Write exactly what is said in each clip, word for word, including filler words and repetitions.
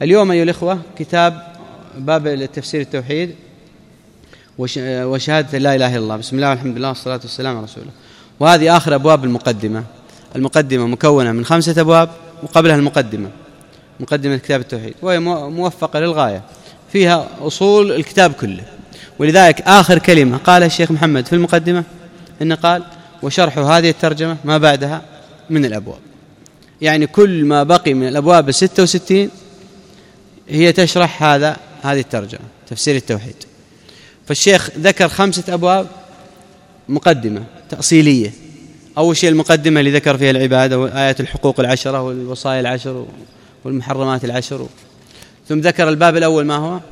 اليوم أيها الإخوة كتاب باب تفسير التوحيد وشهادة لا إله إلا الله. بسم الله والحمد لله والصلاة والسلام على رسول الله. وهذه آخر أبواب المقدمة. المقدمة مكونة من خمسة أبواب وقبلها المقدمة، مقدمة كتاب التوحيد، وهي موفقة للغاية، فيها أصول الكتاب كله. ولذلك آخر كلمة قال الشيخ محمد في المقدمة إنه قال: وشرح هذه الترجمة ما بعدها من الأبواب. يعني كل ما بقي من الأبواب الستة وستين هي تشرح هذا هذه الترجمة تفسير التوحيد. فالشيخ ذكر خمسة أبواب مقدمة تأصيلية. أول شيء المقدمة اللي ذكر فيها العبادة وآيات الحقوق العشرة والوصايا العشر والمحرمات العشر. ثم ذكر الباب الأول ما هو؟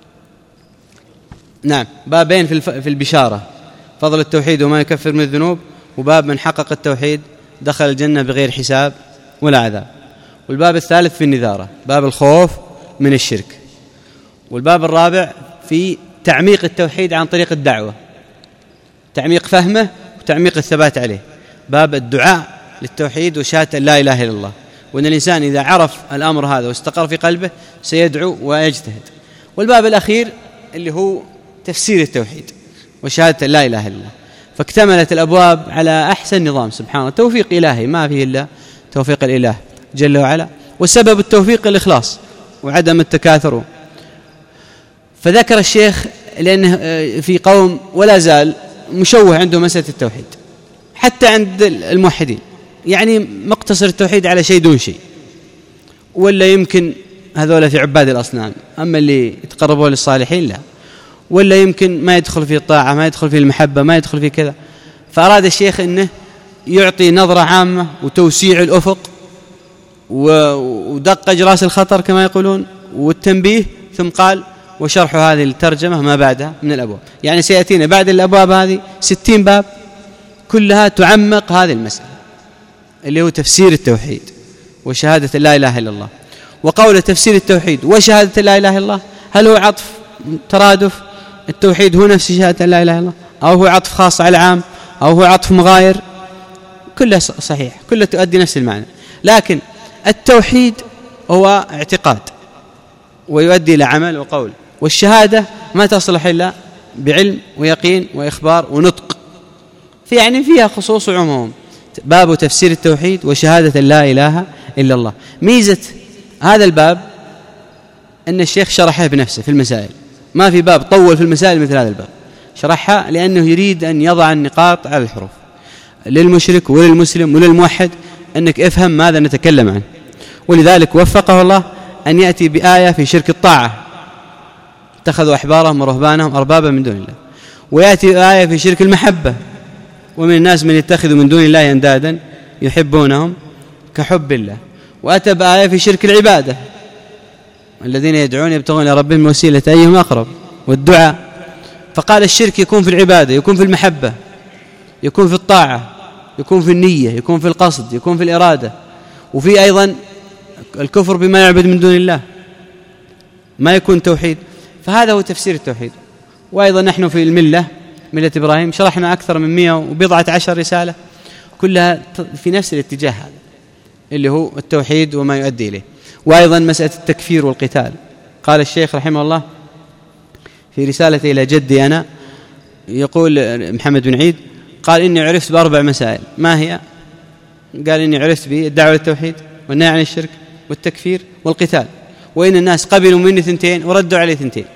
نعم، بابين في البشارة: فضل التوحيد وما يكفر من الذنوب، وباب من حقق التوحيد دخل الجنة بغير حساب ولا عذاب. والباب الثالث في النذارة، باب الخوف من الشرك. والباب الرابع في تعميق التوحيد عن طريق الدعوة، تعميق فهمه وتعميق الثبات عليه، باب الدعاء للتوحيد وشهادة لا إله إلا الله، وأن الإنسان إذا عرف الأمر هذا واستقر في قلبه سيدعو ويجتهد. والباب الأخير اللي هو تفسير التوحيد وشهادة لا إله إلا الله. فاكتملت الأبواب على أحسن نظام، سبحان الله، توفيق إلهي، ما فيه إلا توفيق الإله جل وعلا، وسبب التوفيق الإخلاص وعدم التكاثر. فذكر الشيخ لأنه في قوم ولا زال مشوه عندهم مسألة التوحيد حتى عند الموحدين، يعني مقتصر التوحيد على شيء دون شيء، ولا يمكن هذول في عباد الأصنام، أما اللي يتقربون للصالحين لا، ولا يمكن ما يدخل في الطاعة، ما يدخل في المحبة، ما يدخل في كذا. فأراد الشيخ أنه يعطي نظرة عامة وتوسيع الأفق ودقج رأس الخطر كما يقولون والتنبيه، ثم قال: وشرح هذه الترجمة ما بعدها من الأبواب. يعني سيأتينا بعد الأبواب هذه ستين باب كلها تعمق هذه المسألة اللي هو تفسير التوحيد وشهادة لا إله إلا الله. وقول تفسير التوحيد وشهادة لا إله إلا الله، هل هو عطف ترادف؟ التوحيد هو نفس شهادة لا إله إلا الله، أو هو عطف خاص على العام، أو هو عطف مغاير؟ كله صحيح، كله تؤدي نفس المعنى. لكن التوحيد هو اعتقاد ويؤدي إلى عمل وقول، والشهادة ما تصلح إلا بعلم ويقين وإخبار ونطق، في يعني فيها خصوص وعموم. باب تفسير التوحيد وشهادة لا إله إلا الله. ميزة هذا الباب أن الشيخ شرحه بنفسه في المسائل، ما في باب طول في المسائل مثل هذا الباب، شرحها لأنه يريد أن يضع النقاط على الحروف للمشرك وللمسلم وللموحد، أنك افهم ماذا نتكلم عنه. ولذلك وفقه الله أن يأتي بآية في شرك الطاعة: اتخذوا أحبارهم ورهبانهم أربابا من دون الله، ويأتي بآية في شرك المحبة: ومن الناس من يتخذ من دون الله أندادا يحبونهم كحب الله. وأتى بآية في شرك العبادة: الذين يدعون يبتغون إلى ربهم الوسيلة أيهم أقرب، والدعاء. فقال الشرك يكون في العبادة، يكون في المحبة، يكون في الطاعة، يكون في النية، يكون في القصد، يكون في الإرادة، وفي أيضا الكفر بما يعبد من دون الله، ما يكون توحيد. فهذا هو تفسير التوحيد. وأيضا نحن في الملة ملة إبراهيم شرحنا أكثر من مئة وبضعة عشر رسالة كلها في نفس الاتجاه هذا اللي هو التوحيد وما يؤدي إليه. وأيضا مسألة التكفير والقتال. قال الشيخ رحمه الله في رسالته إلى جدي أنا، يقول محمد بن عيد، قال: إني عرفت بأربع مسائل. ما هي؟ قال: إني عرفت بالدعوة للتوحيد والنهي عن الشرك والتكفير والقتال، وإن الناس قبلوا مني ثنتين وردوا عليه ثنتين.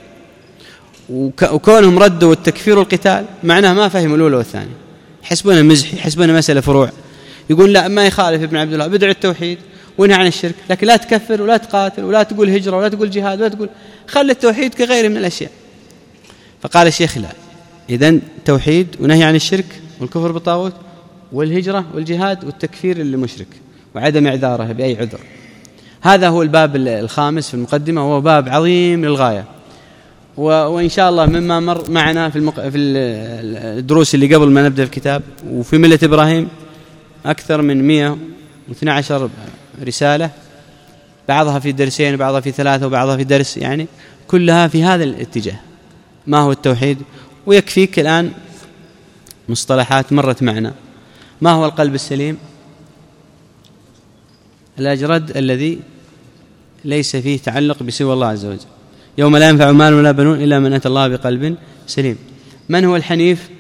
وكونهم ردوا التكفير والقتال معناه ما فهموا الأولى والثانية، يحسبونها مزح، يحسبونها مسألة فروع. يقول لا، ما يخالف ابن عبد الله بدع التوحيد ونهى عن الشرك، لكن لا تكفر ولا تقاتل ولا تقول هجرة ولا تقول جهاد ولا تقول، خلي التوحيد كغيره من الأشياء. فقال الشيخ: لا، إذن توحيد ونهي عن الشرك والكفر بالطاغوت والهجرة والجهاد والتكفير للمشرك وعدم إعذاره بأي عذر. هذا هو الباب الخامس في المقدمة، وهو باب عظيم للغاية. وإن شاء الله مما مر معنا في, المق... في الدروس اللي قبل ما نبدأ الكتاب، وفي ملة إبراهيم أكثر من مئة واثني عشر رسالة، بعضها في درسين وبعضها في ثلاثة وبعضها في درس، يعني كلها في هذا الاتجاه: ما هو التوحيد. ويكفيك الآن مصطلحات مرت معنا: ما هو القلب السليم؟ الأجرد الذي ليس فيه تعلق بسوى الله عز وجل. يوم لا ينفع مال ولا بنون إلا من أتى الله بقلب سليم. من هو الحنيف؟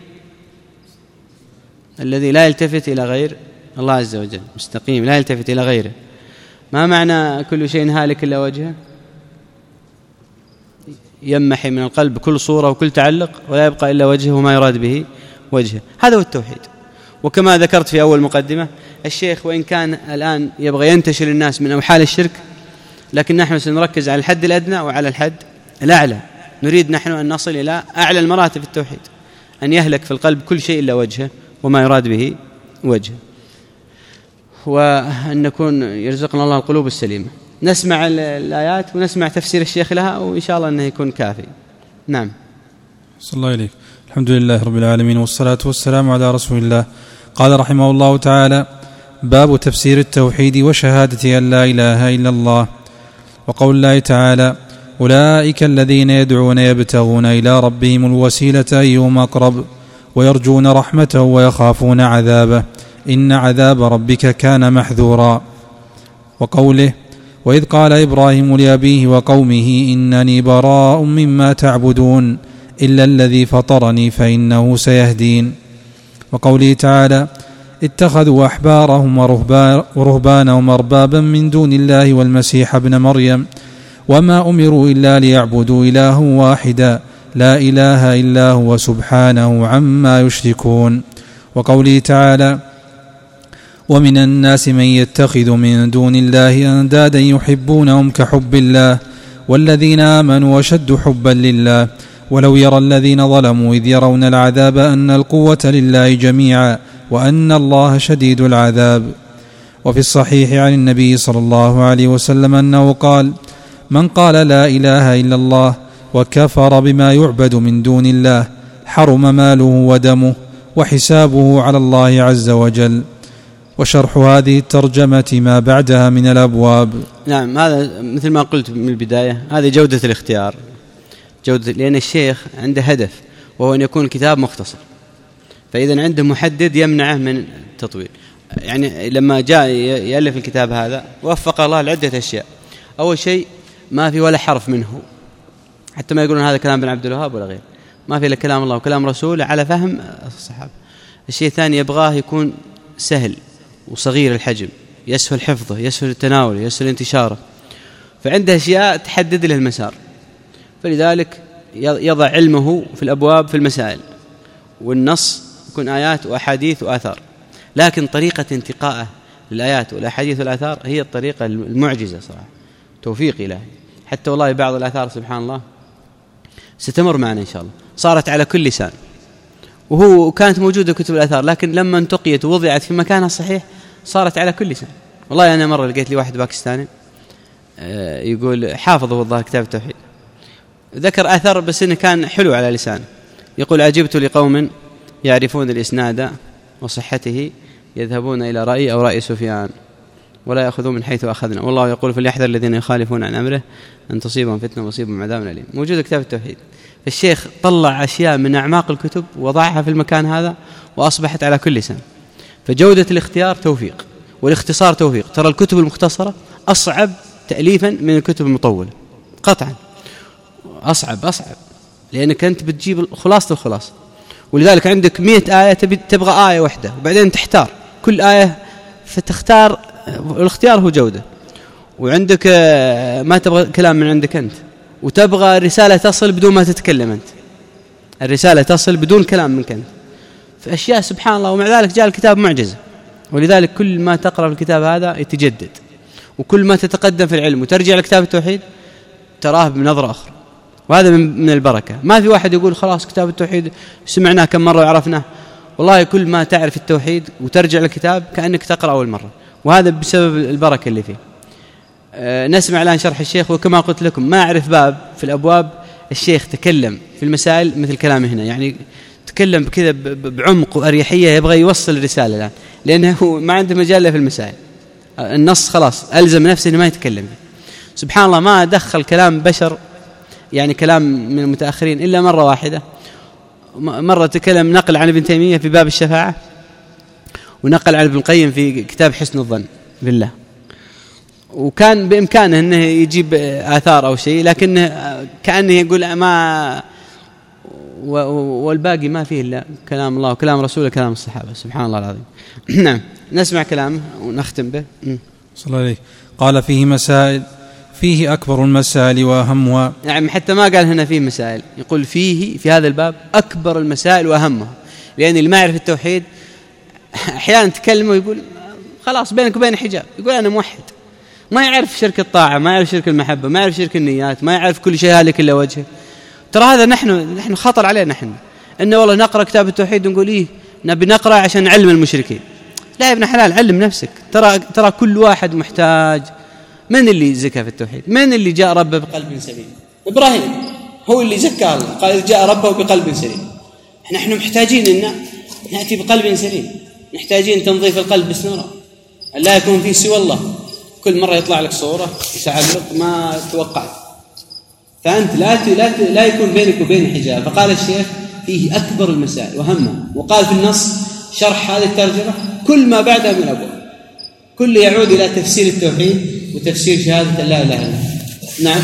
الذي لا يلتفت إلى غير الله عز وجل، مستقيم لا يلتفت إلى غيره. ما معنى كل شيء هالك إلا وجهه؟ يمحي من القلب كل صورة وكل تعلق ولا يبقى إلا وجهه وما يراد به وجهه. هذا هو التوحيد. وكما ذكرت في أول مقدمة، الشيخ وإن كان الآن يبغى ينتشر الناس من أوحال الشرك، لكن نحن سنركز على الحد الأدنى وعلى الحد الأعلى. نريد نحن أن نصل إلى أعلى المراتب التوحيد، أن يهلك في القلب كل شيء إلا وجهه وما يراد به وجهه، وأن نكون يرزقنا الله القلوب السليمة. نسمع الآيات ونسمع تفسير الشيخ لها، وإن شاء الله أنه يكون كافي. نعم. صلى الله عليك. الحمد لله رب العالمين، والصلاة والسلام على رسول الله. قال رحمه الله تعالى: باب تفسير التوحيد وشهادة أن لا إله إلا الله. وقول الله تعالى: أولئك الذين يدعون يبتغون إلى ربهم الوسيلة أيهم أقرب ويرجون رحمته ويخافون عذابه إن عذاب ربك كان محذورا. وقوله: وإذ قال إبراهيم لأبيه وقومه إنني براء مما تعبدون إلا الذي فطرني فإنه سيهدين. وقوله تعالى: اتخذوا أحبارهم ورهبانهم أربابا من دون الله والمسيح ابن مريم وما أمروا إلا ليعبدوا إلها واحدا لا إله إلا هو سبحانه عما يشركون. وقوله تعالى: ومن الناس من يتخذ من دون الله أندادا يحبونهم كحب الله والذين آمنوا أشد حبا لله ولو يرى الذين ظلموا إذ يرون العذاب أن القوة لله جميعا وأن الله شديد العذاب. وفي الصحيح عن النبي صلى الله عليه وسلم أنه قال: من قال لا إله إلا الله وكفر بما يعبد من دون الله حرم ماله ودمه وحسابه على الله عز وجل. وشرح هذه الترجمة ما بعدها من الأبواب. نعم، هذا مثل ما قلت من البداية، هذه جودة الاختيار، جودة، لأن الشيخ عنده هدف وهو أن يكون كتاب مختصر، فإذا عنده محدد يمنعه من التطويل. يعني لما جاء يألف الكتاب هذا وفق الله لعدة أشياء. أول شيء ما في ولا حرف منه، حتى ما يقولون هذا كلام بن عبد الوهاب ولا غير، ما في إلا كلام الله وكلام رسوله على فهم الصحابة. الشيء الثاني يبغاه يكون سهل وصغير الحجم، يسهل حفظه، يسهل التناول، يسهل انتشاره، فعنده أشياء تحدد له المسار، فلذلك يضع علمه في الأبواب في المسائل، والنص يكون آيات وأحاديث وآثار. لكن طريقة انتقائه للآيات والأحاديث والآثار هي الطريقة المعجزة صراحة، توفيق إلهي. حتى والله بعض الآثار سبحان الله ستمر معنا إن شاء الله، صارت على كل لسان، وهو كانت موجودة كتب الآثار، لكن لما انتقيت ووضعت في مكانها الصحيح صارت على كل لسان. والله أنا مرة لقيت لي واحد باكستاني يقول حافظ والله كتاب التوحيد، ذكر أثر بس إنه كان حلو على لسانه، يقول: عجبت لقوم يعرفون الإسناد وصحته يذهبون إلى رأي أو رأي سفيان ولا يأخذون من حيث أخذنا، والله يقول: فليحذر الذين يخالفون عن أمره أن تصيبهم فتنة ويصيبهم عذاب أليم. موجود كتاب التوحيد. الشيخ طلع أشياء من أعماق الكتب وضعها في المكان هذا وأصبحت على كل لسان. فجودة الاختيار توفيق، والاختصار توفيق. ترى الكتب المختصرة أصعب تأليفا من الكتب المطولة قطعا، أصعب أصعب، لأنك أنت بتجيب خلاصة الخلاصة. ولذلك عندك مئة آية تبغى آية واحدة، وبعدين تحتار كل آية فتختار، الاختيار هو جودة. وعندك ما تبغى كلام من عندك أنت، وتبغى الرسالة تصل بدون ما تتكلم أنت، الرسالة تصل بدون كلام منك أنت، فأشياء سبحان الله. ومع ذلك جاء الكتاب معجزة. ولذلك كل ما تقرأ في الكتاب هذا يتجدد، وكل ما تتقدم في العلم وترجع لكتاب التوحيد تراه بنظرة أخرى، وهذا من البركة. ما في واحد يقول خلاص كتاب التوحيد سمعناه كم مرة وعرفناه، والله كل ما تعرف التوحيد وترجع للكتاب كأنك تقرأ أول مرة، وهذا بسبب البركة اللي فيه. أه نسمع الآن شرح الشيخ. وكما قلت لكم ما أعرف باب في الأبواب الشيخ تكلم في المسائل مثل كلامه هنا، يعني تكلم كذا بعمق وأريحية، يبغى يوصل الرسالة الآن، لأنه ما عنده مجال في المسائل، النص خلاص ألزم نفسه إنه ما يتكلم فيه. سبحان الله ما دخل كلام بشر، يعني كلام من المتأخرين، إلا مرة واحدة. مرة تكلم نقل عن ابن تيمية في باب الشفاعة، ونقل عن ابن القيم في كتاب حسن الظن بالله. وكان بإمكانه أنه يجيب آثار أو شيء، لكن كأنه يقول ما والباقي ما فيه إلا كلام الله وكلام رسوله كلام الصحابة. سبحان الله العظيم. نعم، نسمع كلامه ونختم به. صلى الله عليه. قال فيه مسائل، فيه أكبر المسائل وأهمها. يعني حتى ما قال هنا فيه مسائل، يقول فيه في هذا الباب أكبر المسائل وأهمها، لأن اللي ما يعرف التوحيد أحيانا تكلمه يقول خلاص بينك وبين حجاب، يقول أنا موحد، ما يعرف شرك الطاعة، ما يعرف شرك المحبة، ما يعرف شرك النيات، ما يعرف كل شيء هالك إلا وجهه. ترى هذا نحن نحن خطر علينا نحن، إنه والله نقرأ كتاب التوحيد ونقول إيه نبي نقرأ عشان نعلم المشركين. لا يا ابن حلال، علم نفسك. ترى ترى كل واحد محتاج. من اللي زكى في التوحيد؟ من اللي جاء ربه بقلب سليم؟ إبراهيم هو اللي زكى الله، قال جاء ربه بقلب سليم. نحن محتاجين إن نأتي بقلب سليم، محتاجين تنظيف القلب بسنورة، لا يكون فيه سوى الله. كل مرة يطلع لك صورة تعلق ما توقعت، فأنت لا لا لا يكون بينك وبين حجاب. فقال الشيخ فيه أكبر المسائل وهمها، وقال في النص شرح هذه الترجمة كل ما بعدها من أبواب، كل يعود إلى تفسير التوحيد وتفسير شهادة لا إله إلا الله. نعم.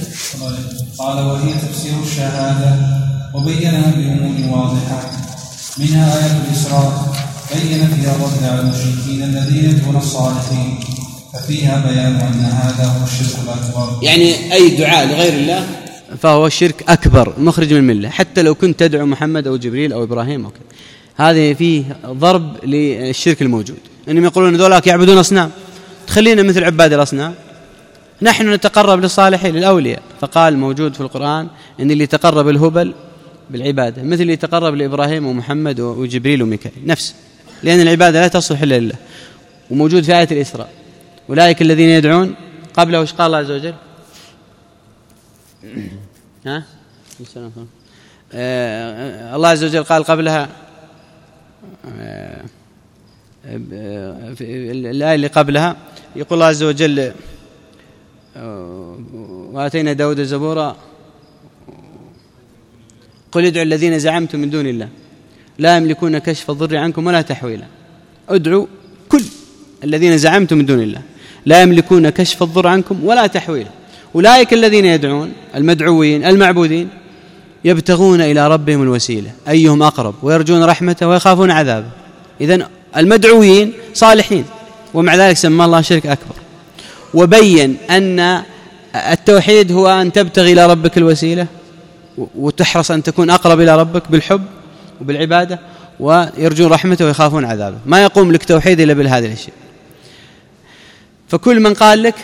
قال وهي تفسير الشهادة وبينها بأمور واضحة، منها آية الإسراء بين فيها الرد على المشركين الذين دون الصالحين، ففيها بيان أن هذا هو الشرك الأكبر. يعني أي دعاء لغير الله فهو الشرك أكبر مخرج من الملة، حتى لو كنت تدعو محمد أو جبريل أو إبراهيم أو كذا. هذه فيه ضرب للشرك الموجود، أنهم يقولون ذولاك يعبدون أصنام، تخلينا مثل عباد الأصنام. نحن نتقرب للصالحين للأولياء. فقال موجود في القرآن أن اللي تقرب الهبل بالعبادة مثل اللي تقرب لإبراهيم ومحمد وجبريل وميكائيل، نفس، لأن العبادة لا تصلح إلا لله. وموجود في آية الإسراء أولئك الذين يدعون قبله. وش قال الله عز وجل؟ ها؟ آه الله عز وجل قال قبلها آه في الآية اللي قبلها يقول الله عز وجل وآتينا داود زبورا قل ادعوا الذين زعمتم من دون الله لا يملكون كشف الضر عنكم ولا تحويلا. ادعوا كل الذين زعمتم من دون الله لا يملكون كشف الضر عنكم ولا تحويلا. أولئك الذين يدعون المدعوين المعبودين يبتغون إلى ربهم الوسيلة أيهم أقرب ويرجون رحمته ويخافون عذابه. إذن المدعوين صالحين، ومع ذلك سمى الله شرك أكبر. وبين أن التوحيد هو أن تبتغي إلى ربك الوسيلة وتحرص أن تكون أقرب إلى ربك بالحب وبالعبادة، ويرجون رحمته ويخافون عذابه. ما يقوم لك توحيد إلا بهذه الأشياء. فكل من قال لك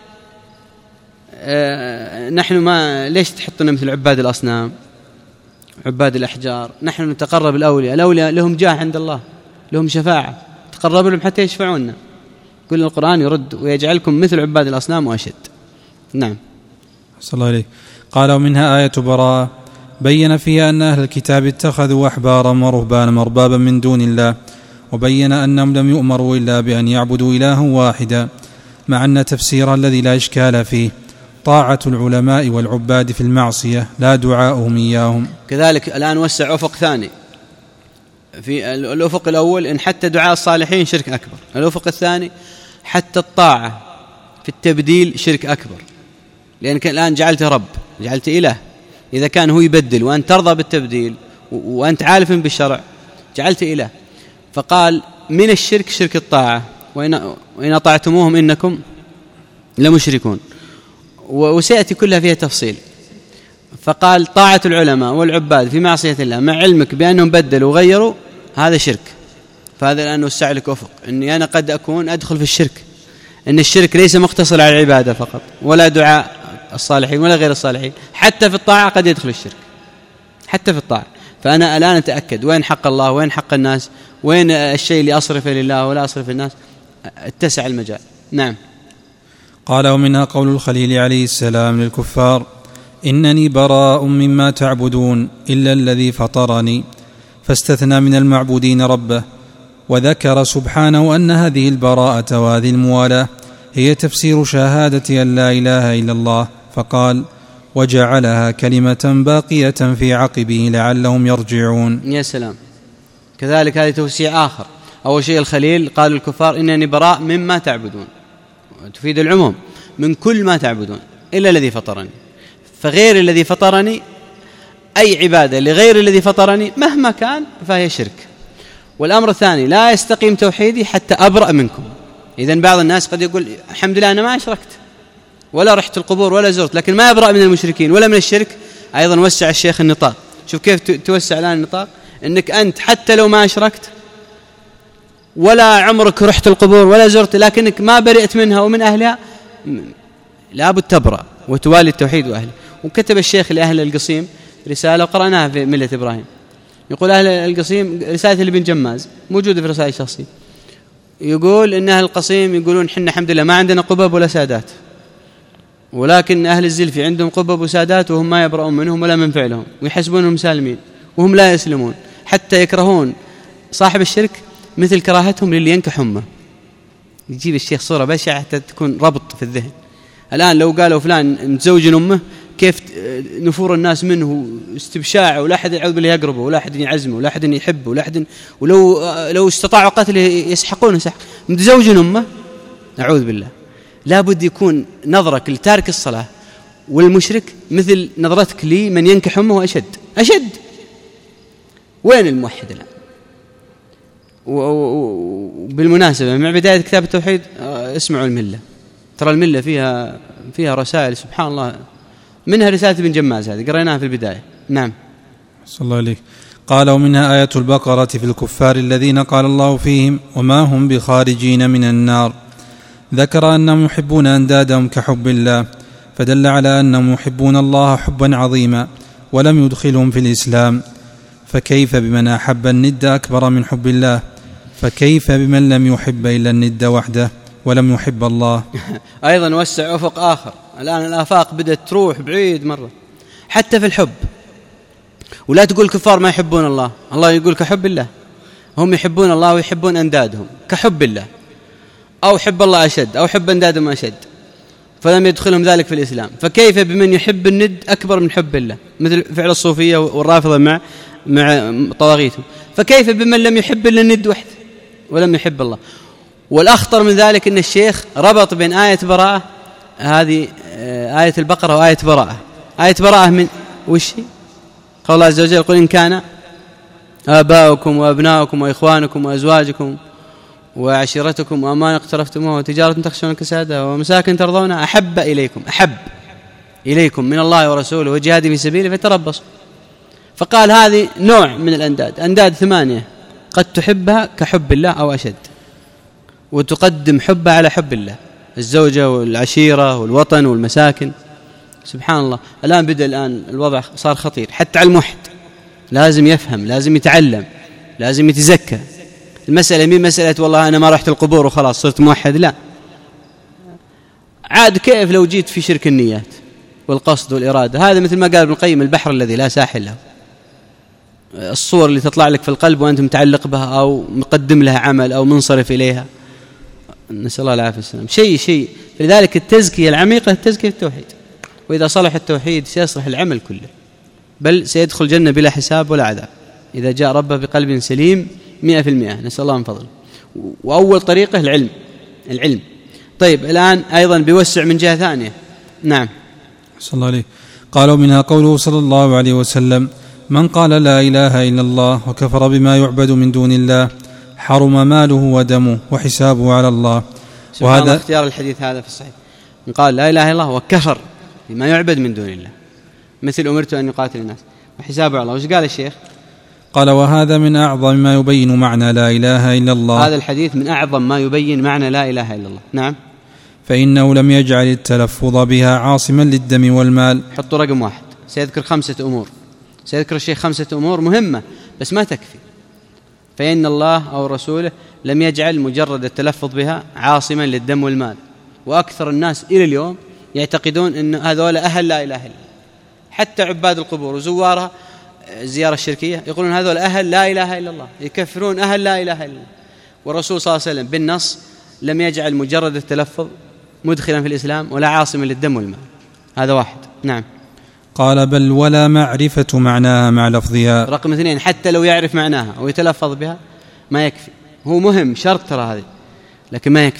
آه نحن ما ليش تحطنا مثل عباد الأصنام عباد الأحجار، نحن نتقرب الأولياء، الأولياء لهم جاه عند الله، لهم شفاعة، تقرب لهم حتى يشفعونا. كل القرآن يرد ويجعلكم مثل عباد الأصنام وأشد. نعم. صلى الله عليه. قال ومنها آية براءة بين فيها أن أهل الكتاب اتخذوا أحبارا ورهبانا أربابا من دون الله، وبين أنهم لم يؤمروا إلا بأن يعبدوا إلها واحدا، مع أن تفسير الذي لا إشكال فيه طاعة العلماء والعباد في المعصية لا دعاؤهم إياهم. كذلك الآن وسع أفق ثاني. في الأفق الأول إن حتى دعاء الصالحين شرك أكبر، الأفق الثاني حتى الطاعة في التبديل شرك أكبر، لأنك الآن جعلته رب، جعلت إله. إذا كان هو يبدل وأنت ترضى بالتبديل وأنت عالف بالشرع جعلت إله. فقال من الشرك شرك الطاعة، وإن, وإن أطعتموهم إنكم لمشركون، وسيأتي كلها فيها تفصيل. فقال طاعة العلماء والعباد في معصية الله مع علمك بأنهم بدلوا وغيروا هذا شرك. فهذا الآن وسع لك أفق أني أنا قد أكون أدخل في الشرك، أن الشرك ليس مقتصر على العبادة فقط ولا دعاء الصالحين ولا غير الصالحين، حتى في الطاعة قد يدخل الشرك، حتى في الطاعة. فأنا الآن أتأكد وين حق الله وين حق الناس، وين الشيء اللي أصرفه لله ولا أصرف الناس، اتسع المجال. نعم. قال ومنها قول الخليل عليه السلام للكفار إنني براء مما تعبدون إلا الذي فطرني، فاستثنى من المعبودين ربه، وذكر سبحانه أن هذه البراءة وهذه الموالاة هي تفسير شهادة أن لا إله إلا الله، فقال وجعلها كلمة باقية في عقبه لعلهم يرجعون. يا سلام. كذلك هذا توسيع آخر. أول شيء الخليل قال الكفار إنني براء مما تعبدون، تفيد العموم من كل ما تعبدون إلا الذي فطرني. فغير الذي فطرني أي عبادة لغير الذي فطرني مهما كان فهي شرك. والأمر الثاني لا يستقيم توحيدي حتى أبرأ منكم. إذن بعض الناس قد يقول الحمد لله أنا ما أشركت ولا رحت القبور ولا زرت، لكن ما يبرأ من المشركين ولا من الشرك. أيضا وسع الشيخ النطاق. شوف كيف توسع الآن النطاق، أنك أنت حتى لو ما أشركت ولا عمرك رحت القبور ولا زرت، لكنك ما برئت منها ومن أهلها، لابد تبرأ وتوالي التوحيد وأهله. وكتب الشيخ لأهل القصيم رسالة وقرأناها في ملة إبراهيم، يقول أهل القصيم رسالة لابن جماز موجودة في رسائل شخصية، يقول إن أهل القصيم يقولون حنا الحمد لله ما عندنا قبب ولا سادات، ولكن أهل الزلفي عندهم قبب وسادات وهم ما يبرؤون منهم ولا من فعلهم ويحسبونهم سالمين وهم لا يسلمون، حتى يكرهون صاحب الشرك مثل كراهتهم للي ينكح أمه. يجيب الشيخ صورة بشعة حتى تكون ربط في الذهن. الآن لو قالوا فلان متزوج أمه كيف نفور الناس منه استبشاع، ولا أحد يعوذ بالله يقربه ولا أحد يعزمه ولا أحد يحبه ولا أحد، ولو لو استطاعوا قتله يسحقونه سحق. متزوج أمه أعوذ بالله. لا بد يكون نظرك لتارك الصلاة والمشرك مثل نظرتك لي من ينكح أمه أشد أشد. وين الموحد الآن؟ وبالمناسبة مع بداية كتاب التوحيد اسمعوا الملة، ترى الملة فيها فيها رسائل سبحان الله، منها رسالة ابن جماز هذه قرأناها في البداية. نعم صلى الله عليك. قال ومنها آية البقرة في الكفار الذين قال الله فيهم وما هم بخارجين من النار. ذكر أنهم يحبون أندادهم كحب الله، فدل على أنهم يحبون الله حبا عظيما ولم يدخلهم في الإسلام. فكيف بمن أحب الند أكبر من حب الله؟ فكيف بمن لم يحب إلا الند وحده ولم يحب الله؟ أيضا وسع أفق آخر. الآن الآفاق بدأت تروح بعيد مرة حتى في الحب. ولا تقول الكفار ما يحبون الله، الله يقول كحب الله. هم يحبون الله ويحبون أندادهم كحب الله، أو حب الله أشد أو حب أندادهم أشد، فلم يدخلهم ذلك في الإسلام. فكيف بمن يحب الند أكبر من حب الله، مثل فعل الصوفية والرافضة مع مع طواغيتهم. فكيف بمن لم يحب إلا الند وحده ولم يحب الله؟ والأخطر من ذلك أن الشيخ ربط بين آية براءة هذه آية البقرة وآية براءة. آية براءة من وش؟ قال الله عز وجل قل إن كان آباؤكم وأبناؤكم وإخوانكم وأزواجكم وعشيرتكم وأمانة اقترفتموها وتجارة تخشون كسادها ومساكن ترضونها أحب إليكم أحب إليكم من الله ورسوله وجهاد في سبيله فتربصوا. فقال هذه نوع من الأنداد، أنداد ثمانية قد تحبها كحب الله أو أشد، وتقدم حبها على حب الله، الزوجة والعشيرة والوطن والمساكن. سبحان الله. الآن بدأ الآن الوضع صار خطير حتى على الموحد، لازم يفهم، لازم يتعلم، لازم يتزكى. المسألة مين مسألة والله أنا ما رحت القبور وخلاص صرت موحد، لا. عاد كيف لو جيت في شرك النيات والقصد والإرادة؟ هذا مثل ما قال ابن القيم البحر الذي لا ساحل له. الصور اللي تطلع لك في القلب وأنت متعلق بها أو مقدم لها عمل أو منصرف إليها، نسأل الله العافية والسلام. شيء شيء لذلك التزكية العميقة التزكية التوحيد، وإذا صلح التوحيد سيصلح العمل كله، بل سيدخل الجنة بلا حساب ولا عذاب إذا جاء ربه بقلب سليم مئة في المئة، نسأل الله من فضله. وأول طريقة العلم العلم. طيب الآن أيضا بيوسع من جهة ثانية. نعم صلى الله عليه. قالوا منها قوله صلى الله عليه وسلم من قال لا إله إلا الله وكفر بما يعبد من دون الله حرم ماله ودمه وحسابه على الله. وهذا اختيار الحديث هذا في الصحيح، من قال لا إله إلا الله وكفر بما يعبد من دون الله مثل أمرت أن يقاتل الناس وحسابه على الله. وش قال الشيخ؟ قال وهذا من أعظم ما يبين معنى لا إله إلا الله. هذا الحديث من أعظم ما يبين معنى لا إله إلا الله. نعم. فإنه لم يجعل التلفظ بها عاصما للدم والمال. حطوا رقم واحد، سيذكر خمسة أمور، سيذكر الشيخ خمسة أمور مهمة بس ما تكفي. فإن الله أو رسوله لم يجعل مجرد التلفظ بها عاصما للدم والمال. وأكثر الناس إلى اليوم يعتقدون أن هذول أهل لا إله إلا الله، حتى عباد القبور وزوارها الزيارة الشركية يقولون هذول أهل لا إله إلا الله، يكفرون أهل لا إله إلا الله. والرسول صلى الله عليه وسلم بالنص لم يجعل مجرد التلفظ مدخلا في الإسلام ولا عاصما للدم والمال. هذا واحد. نعم. قال بل ولا معرفة معناها مع لفظها. رقم اثنين حتى لو يعرف معناها ويتلفظ بها ما يكفي، هو مهم شرط ترى هذه، لكن ما يكفي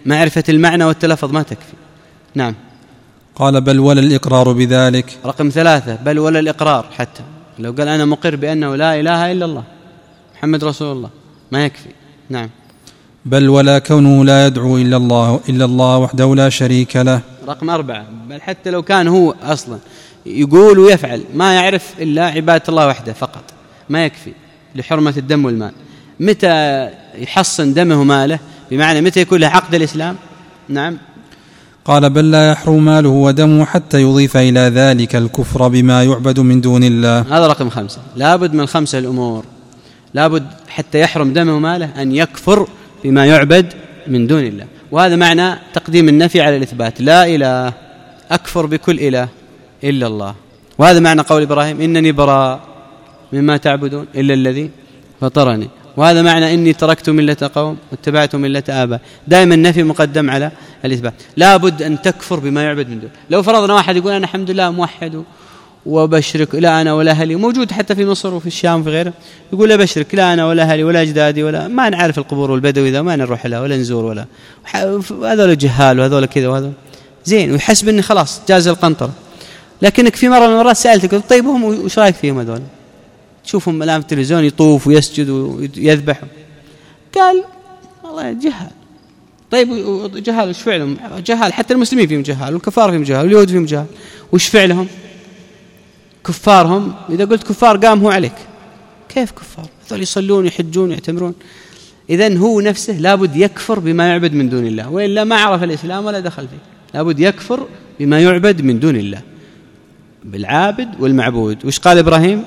معرفة المعنى والتلفظ ما تكفي. نعم. قال بل ولا الإقرار بذلك. رقم ثلاثة بل ولا الإقرار، حتى لو قال أنا مقر بأنه لا إله إلا الله محمد رسول الله ما يكفي. نعم. بل ولا كونه لا يدعو إلا الله إلا الله وحده لا شريك له. رقم أربعة بل حتى لو كان هو أصلا يقول ويفعل ما يعرف إلا عبادة الله وحده فقط ما يكفي لحرمة الدم والمال. متى يحصن دمه وماله؟ بمعنى متى يكون له عقد الإسلام؟ نعم. قال بل لا يحرم ماله ودمه حتى يضيف إلى ذلك الكفر بما يعبد من دون الله. هذا رقم خمسة. لابد من الخمسة الأمور، لابد حتى يحرم دمه وماله أن يكفر بما يعبد من دون الله. وهذا معنى تقديم النفي على الإثبات، لا إله أكفر بكل إله إلا الله. وهذا معنى قول إبراهيم إنني براء مما تعبدون إلا الذي فطرني. وهذا معنى إني تركت ملة قوم واتبعت ملة آباء. دائما النفي مقدم على الإثبات. لا بد أن تكفر بما يعبد من دون. لو فرضنا واحد يقول أنا الحمد لله موحد وبشرك لا أنا ولا أهلي، موجود حتى في مصر وفي الشام وفي غيره، يقول لا بشرك لا أنا ولا أهلي ولا أجدادي ولا ما نعرف القبور والبدوي ذا ما نروح لها ولا نزور ولا هذول جهال وهذول كذا وهذول زين، ويحسب إني خلاص جاز القنطرة. لكنك في مرة من المرات سألتك طيب هم وش رأيك فيهم هذول؟ تشوفهم الآن في التلفزيون يطوف ويسجد ويذبح، قال والله جهال. طيب جهال وش فعلهم؟ جهال، حتى المسلمين فيهم جهال والكفار فيهم جهال واليهود فيهم جهال. وش فعلهم؟ كفارهم إذا قلت كفار قام هو عليك. كيف كفار؟ هذول يصلون يحجون يعتمرون. إذن هو نفسه لابد يكفر بما يعبد من دون الله، وإلا ما عرف الإسلام ولا دخل فيه. لابد يكفر بما يعبد من دون الله بالعابد والمعبود. وش قال إبراهيم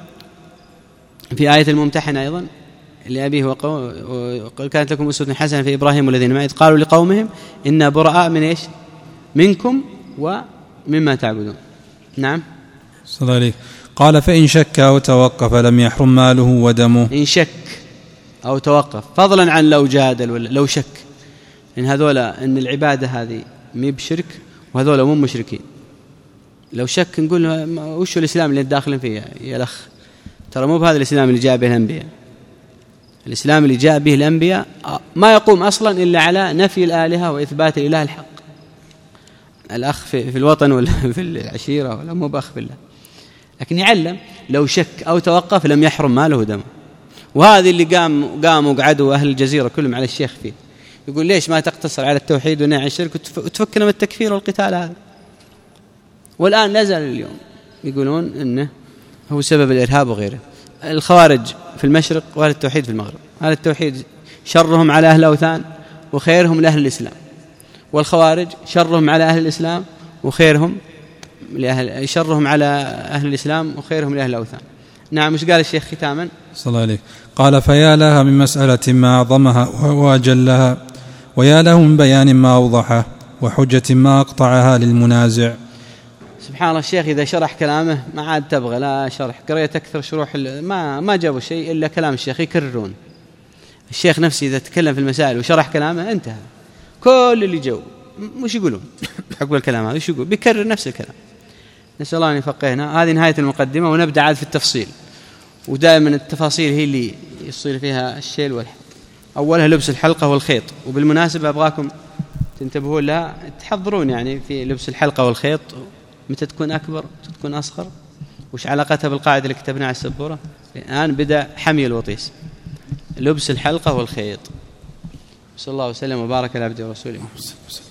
في آية الممتحنة أيضا لأبيه وقال كانت لكم أسوة حسنة في إبراهيم والذين معه إذ قالوا لقومهم إنا براء من إيش؟ منكم ومما تعبدون. نعم. صلى الله عليه. قال فإن شك أو توقف لم يحرم ماله ودمه. إن شك أو توقف، فضلا عن لو جادل ولا لو شك إن هذولا إن العبادة هذه مي بشرك وهذولا مو مشركين. لو شك نقول وش الإسلام اللي داخلين فيه يا الأخ؟ ترى مو بهذا الإسلام اللي جاء به الأنبياء. الإسلام اللي جاء به الأنبياء ما يقوم أصلا إلا على نفي الآلهة وإثبات الإله الحق. الأخ في, في الوطن ولا في العشيرة ولا مو بأخ بالله، لكن يعلم لو شك أو توقف لم يحرم ماله ودمه. وهذه اللي قام قاموا وقعدوا أهل الجزيرة كلهم على الشيخ فيه، يقول ليش ما تقتصر على التوحيد والنهي عن الشرك وتفكنا من التكفير والقتال هذا؟ والآن نزل اليوم يقولون إنه هو سبب الإرهاب وغيره. الخوارج في المشرق وأهل التوحيد في المغرب. أهل التوحيد شرهم على أهل الأوثان وخيرهم لأهل الإسلام، والخوارج شرهم على أهل الإسلام وخيرهم لأهل شرهم على أهل الإسلام وخيرهم لأهل الأوثان. نعم. مش قال الشيخ ختاما؟ صلى الله عليه. قال فيا لها من مسألة ما أعظمها وأجلها، ويا له من بيان ما أوضحه وحجة ما أقطعها للمنازع. سبحان الله. الشيخ إذا شرح كلامه ما عاد تبغى لا شرح، قريت أكثر شروح ما ما جابوا شيء إلا كلام الشيخ يكررون. الشيخ نفسه إذا تكلم في المسائل وشرح كلامه انتهى. كل اللي جو مش يقولون حق الكلام هذا، وش يقول؟ بيكرر نفس الكلام. نسأل الله أن يفقهنا. هذه نهاية المقدمة، ونبدأ عاد في التفصيل. ودائما التفاصيل هي اللي يصير فيها الشيل والحق. أولها لبس الحلقة والخيط، وبالمناسبة أبغاكم تنتبهون لها، تحضرون يعني في لبس الحلقة والخيط متى تكون أكبر متى تكون أصغر، وش علاقتها بالقاعدة اللي كتبناها على السبورة. الآن بدأ حمي الوطيس، لبس الحلقة والخيط. صلى الله وسلم وبارك على عبده ورسوله.